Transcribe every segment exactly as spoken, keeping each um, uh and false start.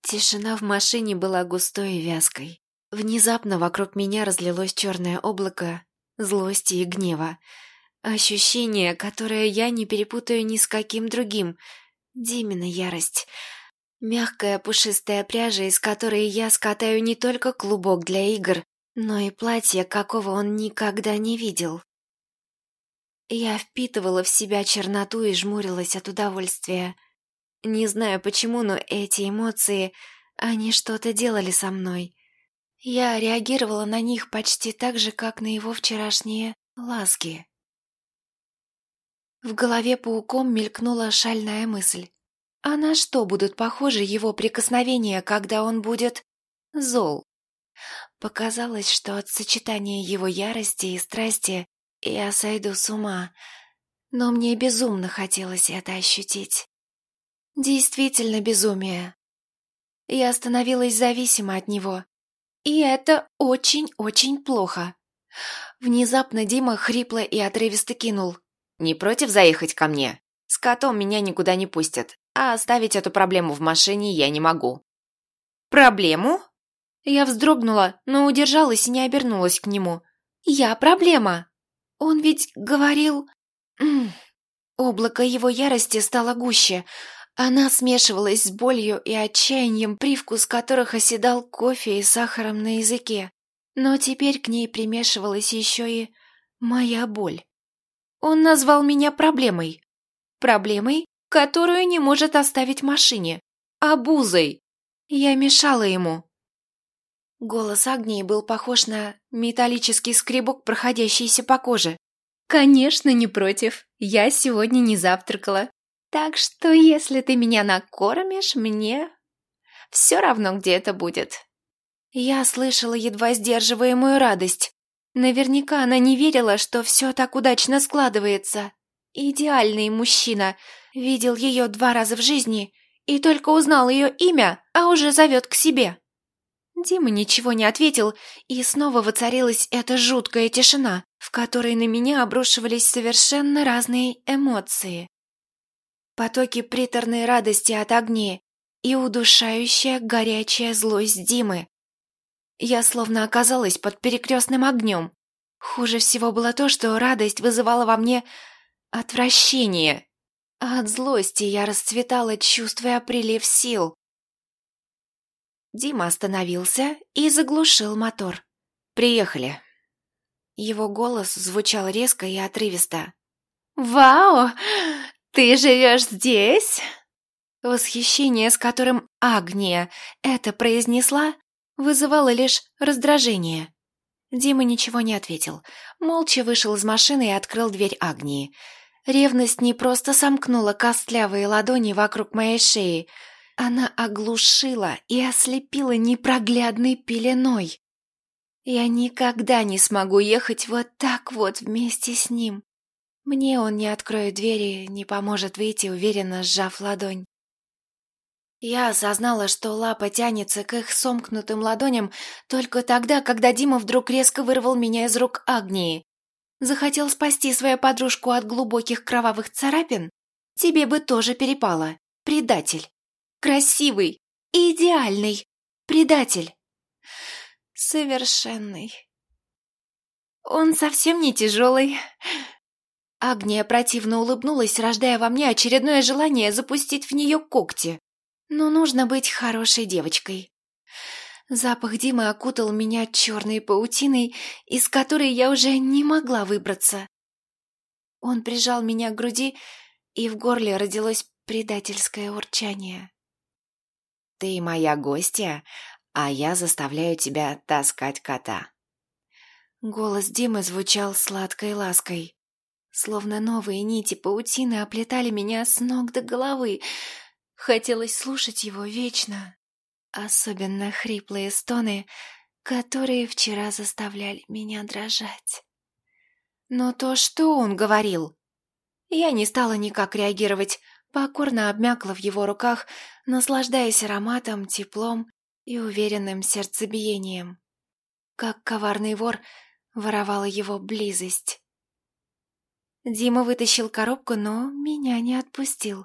Тишина в машине была густой и вязкой. Внезапно вокруг меня разлилось черное облако злости и гнева. Ощущение, которое я не перепутаю ни с каким другим. Димина ярость. Мягкая пушистая пряжа, из которой я скатаю не только клубок для игр, но и платье, какого он никогда не видел. Я впитывала в себя черноту и жмурилась от удовольствия. Не знаю почему, но эти эмоции, они что-то делали со мной. Я реагировала на них почти так же, как на его вчерашние ласки. В голове пауком мелькнула шальная мысль. А на что будут похожи его прикосновения, когда он будет зол? Показалось, что от сочетания его ярости и страсти я сойду с ума, но мне безумно хотелось это ощутить. Действительно безумие. Я становилась зависима от него, и это очень-очень плохо. Внезапно Дима хрипло и отрывисто кинул. «Не против заехать ко мне? С котом меня никуда не пустят, а оставить эту проблему в машине я не могу». «Проблему?» Я вздрогнула, но удержалась и не обернулась к нему. «Я проблема!» Он ведь говорил... М-м. Облако его ярости стало гуще. Она смешивалась с болью и отчаянием, привкус которых оседал кофе и сахаром на языке. Но теперь к ней примешивалась еще и моя боль. Он назвал меня проблемой. Проблемой, которую не может оставить в машине. Обузой. Я мешала ему. Голос Агнии был похож на металлический скребок, проходящийся по коже. «Конечно, не против. Я сегодня не завтракала. Так что, если ты меня накормишь, мне все равно, где это будет». Я слышала едва сдерживаемую радость. Наверняка она не верила, что все так удачно складывается. Идеальный мужчина. Видел ее два раза в жизни и только узнал ее имя, а уже зовет к себе. Дима ничего не ответил, и снова воцарилась эта жуткая тишина, в которой на меня обрушивались совершенно разные эмоции. Потоки приторной радости от огней и удушающая горячая злость Димы. Я словно оказалась под перекрестным огнем. Хуже всего было то, что радость вызывала во мне отвращение, а от злости я расцветала, чувствуя прилив сил. Дима остановился и заглушил мотор. «Приехали». Его голос звучал резко и отрывисто. «Вау! Ты живешь здесь?» Восхищение, с которым Агния это произнесла, вызывало лишь раздражение. Дима ничего не ответил. Молча вышел из машины и открыл дверь Агнии. Ревность не просто сомкнула костлявые ладони вокруг моей шеи, она оглушила и ослепила непроглядной пеленой. Я никогда не смогу ехать вот так вот вместе с ним. Мне он не откроет двери, не поможет выйти, уверенно сжав ладонь. Я осознала, что лапа тянется к их сомкнутым ладоням только тогда, когда Дима вдруг резко вырвал меня из рук Агнии. Захотел спасти свою подружку от глубоких кровавых царапин? Тебе бы тоже перепало, предатель. Красивый, идеальный предатель. Совершенный. Он совсем не тяжелый. Агния противно улыбнулась, рождая во мне очередное желание запустить в нее когти. Но нужно быть хорошей девочкой. Запах Димы окутал меня черной паутиной, из которой я уже не могла выбраться. Он прижал меня к груди, и в горле родилось предательское урчание. «Ты моя гостья, а я заставляю тебя таскать кота». Голос Димы звучал сладкой лаской. Словно новые нити паутины оплетали меня с ног до головы. Хотелось слушать его вечно. Особенно хриплые стоны, которые вчера заставляли меня дрожать. Но то, что он говорил... Я не стала никак реагировать, покорно обмякла в его руках, наслаждаясь ароматом, теплом и уверенным сердцебиением. Как коварный вор воровала его близость. Дима вытащил коробку, но меня не отпустил.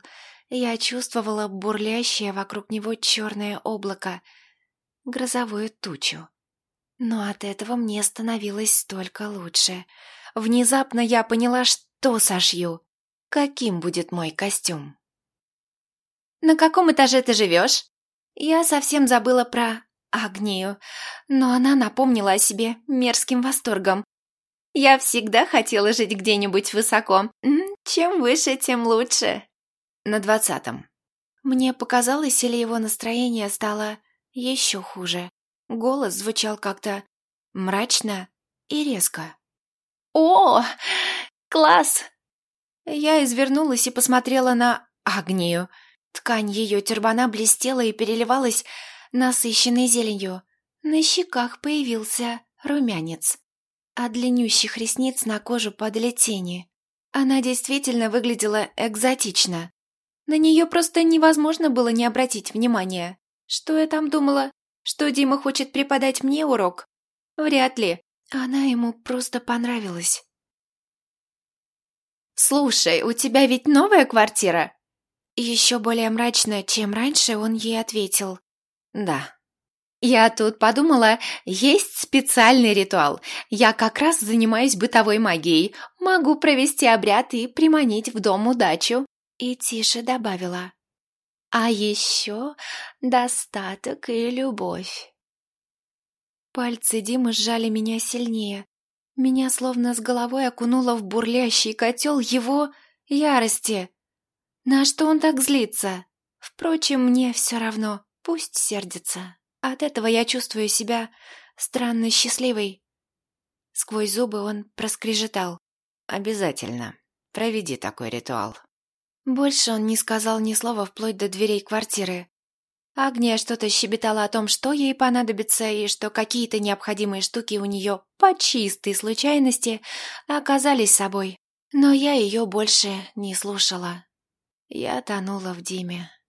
Я чувствовала бурлящее вокруг него черное облако, грозовую тучу. Но от этого мне становилось только лучше. Внезапно я поняла, что сошью. Каким будет мой костюм? «На каком этаже ты живешь?» Я совсем забыла про Агнию, но она напомнила о себе мерзким восторгом. «Я всегда хотела жить где-нибудь высоко. Чем выше, тем лучше». На двадцатом. Мне показалось, или его настроение стало еще хуже. Голос звучал как-то мрачно и резко. «О, класс!» Я извернулась и посмотрела на Агнию. Ткань ее тюрбана блестела и переливалась насыщенной зеленью. На щеках появился румянец. От длиннющих ресниц на кожу падали тени. Она действительно выглядела экзотично. На нее просто невозможно было не обратить внимания. Что я там думала? Что Дима хочет преподать мне урок? Вряд ли. Она ему просто понравилась. «Слушай, у тебя ведь новая квартира?» Еще более мрачно, чем раньше, он ей ответил. «Да». «Я тут подумала, есть специальный ритуал. Я как раз занимаюсь бытовой магией. Могу провести обряд и приманить в дом удачу». И тише добавила. «А еще достаток и любовь». Пальцы Димы сжали меня сильнее. Меня словно с головой окунуло в бурлящий котел его ярости. На что он так злится? Впрочем, мне все равно, пусть сердится. От этого я чувствую себя странно счастливой. Сквозь зубы он проскрежетал. «Обязательно. Проведи такой ритуал». Больше он не сказал ни слова вплоть до дверей квартиры. Агния что-то щебетала о том, что ей понадобится, и что какие-то необходимые штуки у нее по чистой случайности оказались собой. Но я ее больше не слушала. Я тонула в Диме.